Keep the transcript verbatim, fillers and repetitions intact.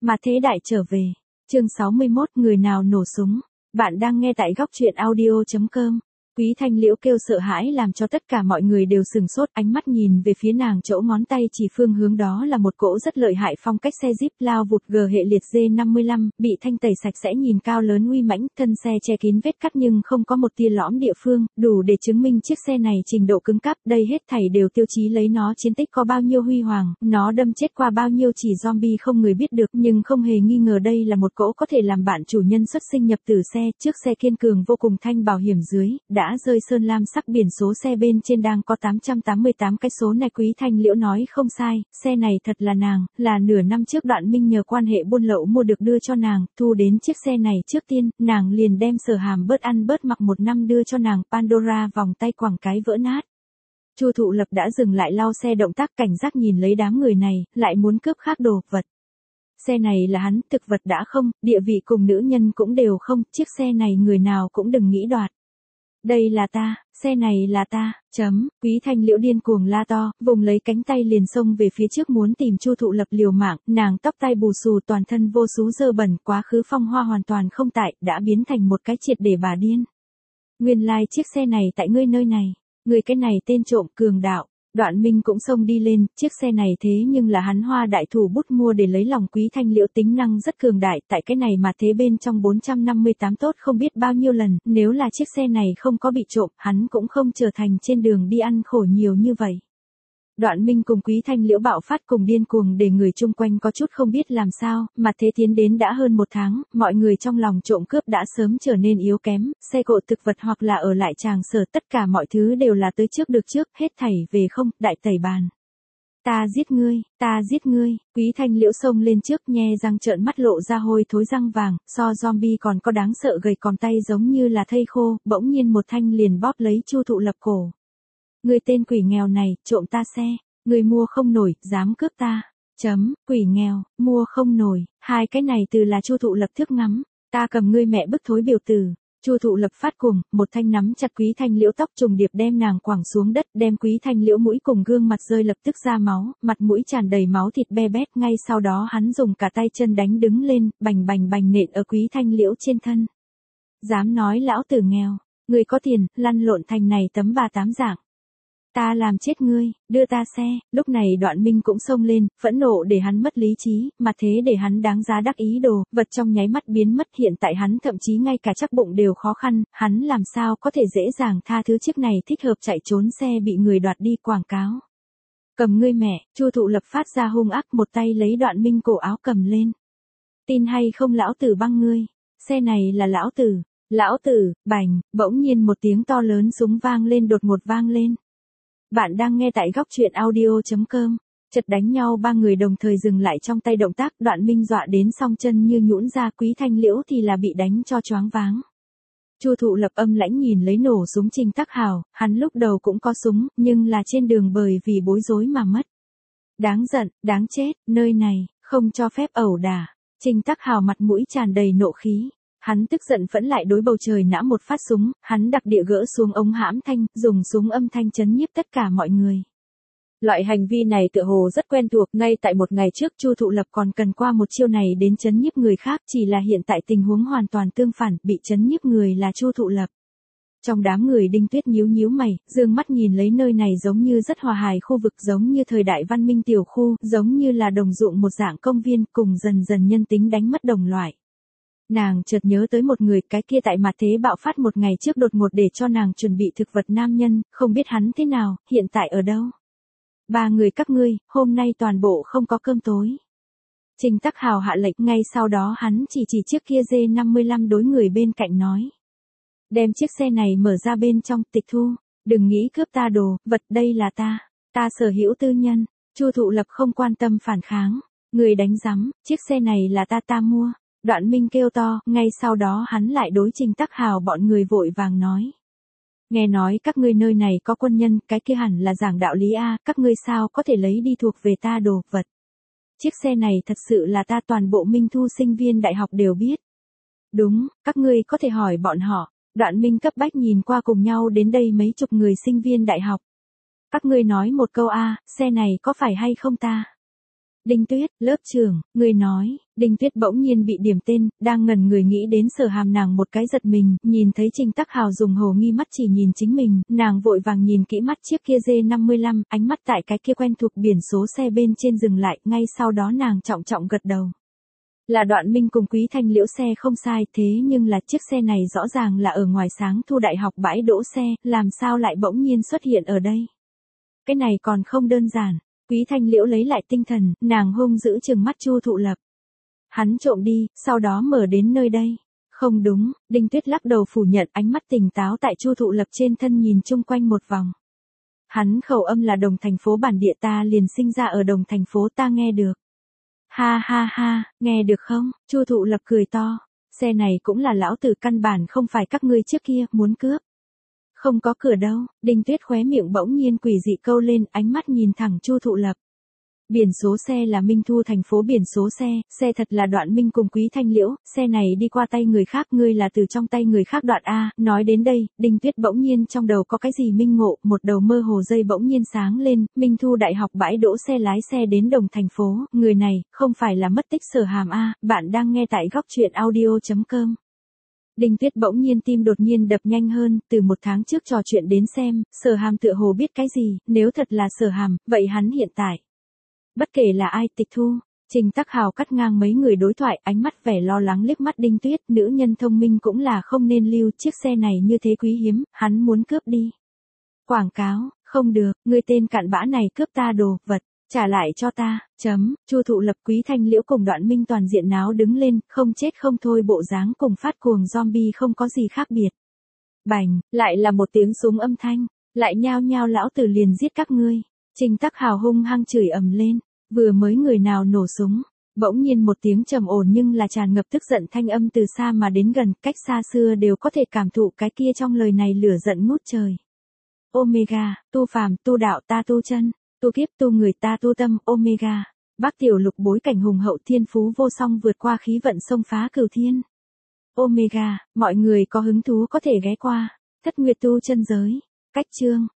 Mà thế đại trở về. Chương sáu mươi mốt, người nào nổ súng. Bạn đang nghe tại góc truyện audio chấm com. Quý Thanh Liễu kêu sợ hãi làm cho tất cả mọi người đều sừng sốt, ánh mắt nhìn về phía nàng, chỗ ngón tay chỉ phương hướng đó là một cỗ rất lợi hại phong cách xe Jeep lao vụt G hệ liệt D năm mươi lăm, bị thanh tẩy sạch sẽ, nhìn cao lớn uy mãnh, thân xe che kín vết cắt nhưng không có một tia lõm địa phương, đủ để chứng minh chiếc xe này trình độ cứng cáp, đây hết thảy đều tiêu chí lấy nó chiến tích có bao nhiêu huy hoàng, nó đâm chết qua bao nhiêu chỉ zombie không người biết được, nhưng không hề nghi ngờ đây là một cỗ có thể làm bạn chủ nhân xuất sinh nhập tử xe, trước xe kiên cường vô cùng, thanh bảo hiểm dưới đã đã rơi sơn lam sắc, biển số xe bên trên đang có tám trăm tám mươi tám cái số này. Quý Thanh Liễu nói không sai, xe này thật là nàng, là nửa năm trước Đoạn Minh nhờ quan hệ buôn lậu mua được đưa cho nàng, thu đến chiếc xe này trước tiên, nàng liền đem Sở Hàm bớt ăn bớt mặc một năm đưa cho nàng, Pandora vòng tay quẳng cái vỡ nát. Chu Thụ Lập đã dừng lại lau xe, động tác cảnh giác nhìn lấy đám người này, lại muốn cướp khác đồ vật. Xe này là hắn, thực vật đã không, địa vị cùng nữ nhân cũng đều không, chiếc xe này người nào cũng đừng nghĩ đoạt. Đây là ta, xe này là ta, chấm, Quý Thanh Liễu điên cuồng la to, vùng lấy cánh tay liền xông về phía trước muốn tìm Chu Thụ Lập liều mạng, nàng tóc tai bù xù, toàn thân vô số dơ bẩn, quá khứ phong hoa hoàn toàn không tại, đã biến thành một cái triệt để bà điên. Nguyên lai like, chiếc xe này tại ngươi nơi này, người cái này tên trộm cường đạo. Đoạn Minh cũng xông đi lên, chiếc xe này thế nhưng là hắn hoa đại thủ bút mua để lấy lòng Quý Thanh Liễu, tính năng rất cường đại, tại cái này mà thế bên trong bốn trăm năm mươi tám tốt không biết bao nhiêu lần, nếu là chiếc xe này không có bị trộm, hắn cũng không trở thành trên đường đi ăn khổ nhiều như vậy. Đoạn Minh cùng Quý Thanh Liễu bạo phát cùng điên cuồng để người chung quanh có chút không biết làm sao, mà thế tiến đến đã hơn một tháng, mọi người trong lòng trộm cướp đã sớm trở nên yếu kém, xe cộ thực vật hoặc là ở lại tràng sở, tất cả mọi thứ đều là tới trước được trước, hết thảy về không, đại tẩy bàn. Ta giết ngươi, ta giết ngươi, Quý Thanh Liễu xông lên trước, nhe răng trợn mắt lộ ra hôi thối răng vàng, so zombie còn có đáng sợ, gầy còm tay giống như là thây khô, bỗng nhiên một thanh liền bóp lấy Chu Thụ Lập cổ. Người tên quỷ nghèo này, trộm ta xe, người mua không nổi, dám cướp ta, chấm, quỷ nghèo, mua không nổi, hai cái này từ là Chu Thụ Lập thước ngắm, ta cầm ngươi mẹ bức thối biểu tử. Chu Thụ Lập phát cuồng, một thanh nắm chặt Quý Thanh Liễu tóc trùng điệp đem nàng quẳng xuống đất, đem Quý Thanh Liễu mũi cùng gương mặt rơi lập tức ra máu, mặt mũi tràn đầy máu thịt be bét, ngay sau đó hắn dùng cả tay chân đánh đứng lên, bành bành bành nện ở Quý Thanh Liễu trên thân. Dám nói lão tử nghèo, người có tiền, lăn lộn thành này tấm bà tám dạng. Ta làm chết ngươi, đưa ta xe, lúc này Đoạn Minh cũng xông lên, phẫn nộ để hắn mất lý trí, mà thế để hắn đáng giá đắc ý đồ, vật trong nháy mắt biến mất, hiện tại hắn thậm chí ngay cả chắc bụng đều khó khăn, hắn làm sao có thể dễ dàng tha thứ chiếc này thích hợp chạy trốn xe bị người đoạt đi quảng cáo. Cầm ngươi mẹ, Chu Thụ Lập phát ra hung ác, một tay lấy Đoạn Minh cổ áo cầm lên. Tin hay không lão tử băng ngươi, xe này là lão tử, lão tử, bành, bỗng nhiên một tiếng to lớn súng vang lên, đột ngột vang lên. Bạn đang nghe tại góc truyện audio chấm com. Chợt đánh nhau, ba người đồng thời dừng lại trong tay động tác, Đoạn Minh dọa đến song chân như nhũn ra, Quý Thanh Liễu thì là bị đánh cho choáng váng. Chu Thụ Lập âm lãnh nhìn lấy nổ súng Trình Tắc Hào, hắn lúc đầu cũng có súng, nhưng là trên đường bởi vì bối rối mà mất. Đáng giận, đáng chết, nơi này, không cho phép ẩu đả. Trình Tắc Hào mặt mũi tràn đầy nộ khí. Hắn tức giận phẫn lại đối bầu trời nã một phát súng, hắn đặc địa gỡ xuống ống hãm thanh, dùng súng âm thanh chấn nhiếp tất cả mọi người. Loại hành vi này tựa hồ rất quen thuộc, ngay tại một ngày trước Chu Thụ Lập còn cần qua một chiêu này đến chấn nhiếp người khác, chỉ là hiện tại tình huống hoàn toàn tương phản, bị chấn nhiếp người là Chu Thụ Lập. Trong đám người Đinh Tuyết nhíu nhíu mày, dương mắt nhìn lấy nơi này giống như rất hòa hài khu vực, giống như thời đại văn minh tiểu khu, giống như là đồng ruộng một dạng công viên, cùng dần dần nhân tính đánh mất đồng loại. Nàng chợt nhớ tới một người, cái kia tại mặt thế bạo phát một ngày trước đột ngột để cho nàng chuẩn bị thực vật nam nhân, không biết hắn thế nào, hiện tại ở đâu. Ba người các ngươi, hôm nay toàn bộ không có cơm tối. Trình Tắc Hào hạ lệnh, ngay sau đó hắn chỉ chỉ chiếc kia D năm mươi lăm đối người bên cạnh nói. Đem chiếc xe này mở ra, bên trong tịch thu, đừng nghĩ cướp ta đồ, vật đây là ta, ta sở hữu tư nhân. Chu Thụ Lập không quan tâm phản kháng, người đánh rắm, chiếc xe này là ta ta mua. Đoạn Minh kêu to, ngay sau đó hắn lại đối Trình Tắc Hào bọn người vội vàng nói. Nghe nói các ngươi nơi này có quân nhân, cái kia hẳn là giảng đạo lý a, các ngươi sao có thể lấy đi thuộc về ta đồ vật. Chiếc xe này thật sự là ta, toàn bộ Minh Thu sinh viên đại học đều biết. Đúng, các ngươi có thể hỏi bọn họ. Đoạn Minh cấp bách nhìn qua cùng nhau đến đây mấy chục người sinh viên đại học. Các ngươi nói một câu a, xe này có phải hay không ta? Đinh Tuyết, lớp trưởng, người nói, Đinh Tuyết bỗng nhiên bị điểm tên, đang ngẩn người nghĩ đến Sở Hàm nàng một cái giật mình, nhìn thấy Trình Tắc Hào dùng hồ nghi mắt chỉ nhìn chính mình, nàng vội vàng nhìn kỹ mắt chiếc kia D năm mươi lăm, ánh mắt tại cái kia quen thuộc biển số xe bên trên dừng lại, ngay sau đó nàng trọng trọng gật đầu. Là Đoạn Minh cùng Quý Thanh Liễu xe không sai, thế nhưng là chiếc xe này rõ ràng là ở ngoài Sáng Thu Đại học bãi đỗ xe, làm sao lại bỗng nhiên xuất hiện ở đây? Cái này còn không đơn giản. Quý Thanh Liễu lấy lại tinh thần, nàng hung dữ trừng mắt Chu Thụ Lập. Hắn trộm đi, sau đó mở đến nơi đây. Không đúng, Đinh Tuyết lắc đầu phủ nhận, ánh mắt tỉnh táo tại Chu Thụ Lập trên thân nhìn chung quanh một vòng. Hắn khẩu âm là Đồng thành phố bản địa, ta liền sinh ra ở Đồng thành phố, ta nghe được. Ha ha ha, nghe được không? Chu Thụ Lập cười to. Xe này cũng là lão tử căn bản không phải các ngươi trước kia muốn cướp. Không có cửa đâu. Đinh Tuyết khóe miệng bỗng nhiên quỷ dị câu lên, ánh mắt nhìn thẳng Chu Thụ Lập. Biển số xe là Minh Thu thành phố biển số xe, xe thật là Đoạn Minh cùng Quý Thanh Liễu, xe này đi qua tay người khác, ngươi là từ trong tay người khác đoạn A. Nói đến đây, Đinh Tuyết bỗng nhiên trong đầu có cái gì minh ngộ, một đầu mơ hồ dây bỗng nhiên sáng lên, Minh Thu đại học bãi đỗ xe lái xe đến Đồng thành phố, người này, không phải là mất tích Sở Hàm A. Bạn đang nghe tại góc truyện audio chấm com. Đinh Tuyết bỗng nhiên tim đột nhiên đập nhanh hơn, từ một tháng trước trò chuyện đến xem, Sở Hàm tựa hồ biết cái gì, nếu thật là Sở Hàm, vậy hắn hiện tại. Bất kể là ai tịch thu, Trình Tắc Hào cắt ngang mấy người đối thoại, ánh mắt vẻ lo lắng liếc mắt Đinh Tuyết, nữ nhân thông minh cũng là không nên lưu, chiếc xe này như thế quý hiếm, hắn muốn cướp đi. Quảng cáo, không được, ngươi tên cặn bã này cướp ta đồ vật, trả lại cho ta, chấm, Chu Thụ Lập Quý Thanh Liễu cùng Đoạn Minh toàn diện náo đứng lên, không chết không thôi bộ dáng cùng phát cuồng zombie không có gì khác biệt. Bành, lại là một tiếng súng âm thanh, lại nhao nhao lão tử liền giết các ngươi. Trình Tắc Hào hung hăng chửi ầm lên, vừa mới người nào nổ súng, bỗng nhiên một tiếng trầm ổn nhưng là tràn ngập tức giận thanh âm từ xa mà đến gần, cách xa xưa đều có thể cảm thụ cái kia trong lời này lửa giận ngút trời. Omega, tu phàm, tu đạo, ta tu chân, tu kiếp, tu người, ta tu tâm, Omega. Bắc Tiểu Lục bối cảnh hùng hậu thiên phú vô song vượt qua khí vận xông phá cửu thiên. Omega, mọi người có hứng thú có thể ghé qua. Thất Nguyệt tu chân giới. Cách chương